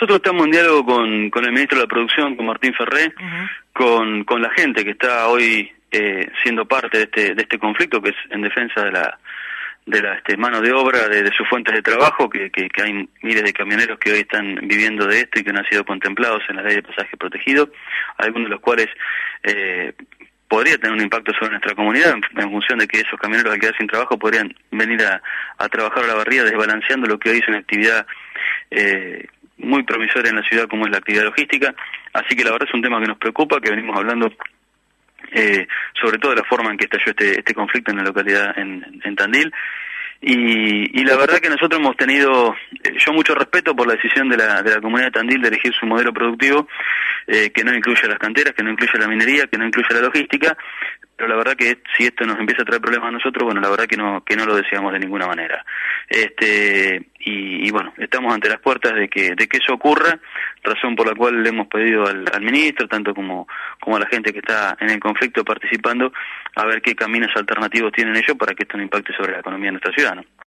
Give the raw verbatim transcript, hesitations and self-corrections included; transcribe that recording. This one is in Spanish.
nosotros estamos en diálogo con, con el ministro de la Producción, con Martín Ferré, uh-huh. con, con la gente que está hoy eh, siendo parte de este, de este conflicto, que es en defensa de la de la este, mano de obra, de, de sus fuentes de trabajo, que, que, que hay miles de camioneros que hoy están viviendo de esto y que no han sido contemplados en la ley de pasaje protegido, algunos de los cuales eh, podría tener un impacto sobre nuestra comunidad en, en función de que esos camioneros al quedar sin trabajo podrían venir a, a trabajar a la barría, desbalanceando lo que hoy es una actividad eh, muy promisoria en la ciudad como es la actividad logística. Así que la verdad es un tema que nos preocupa, que venimos hablando Eh, sobre todo de la forma en que estalló este, este conflicto en la localidad, en, en Tandil, y, y la verdad que nosotros hemos tenido, eh, yo mucho respeto por la decisión de la, de la comunidad de Tandil de elegir su modelo productivo, eh, que no incluye las canteras, que no incluye la minería, que no incluye la logística, pero la verdad que si esto nos empieza a traer problemas a nosotros, bueno, la verdad que no que no lo deseamos de ninguna manera. Este y, y bueno, estamos ante las puertas de que de que eso ocurra, razón por la cual le hemos pedido al, al ministro, tanto como como a la gente que está en el conflicto participando, a ver qué caminos alternativos tienen ellos para que esto no impacte sobre la economía de nuestra ciudad, ¿no?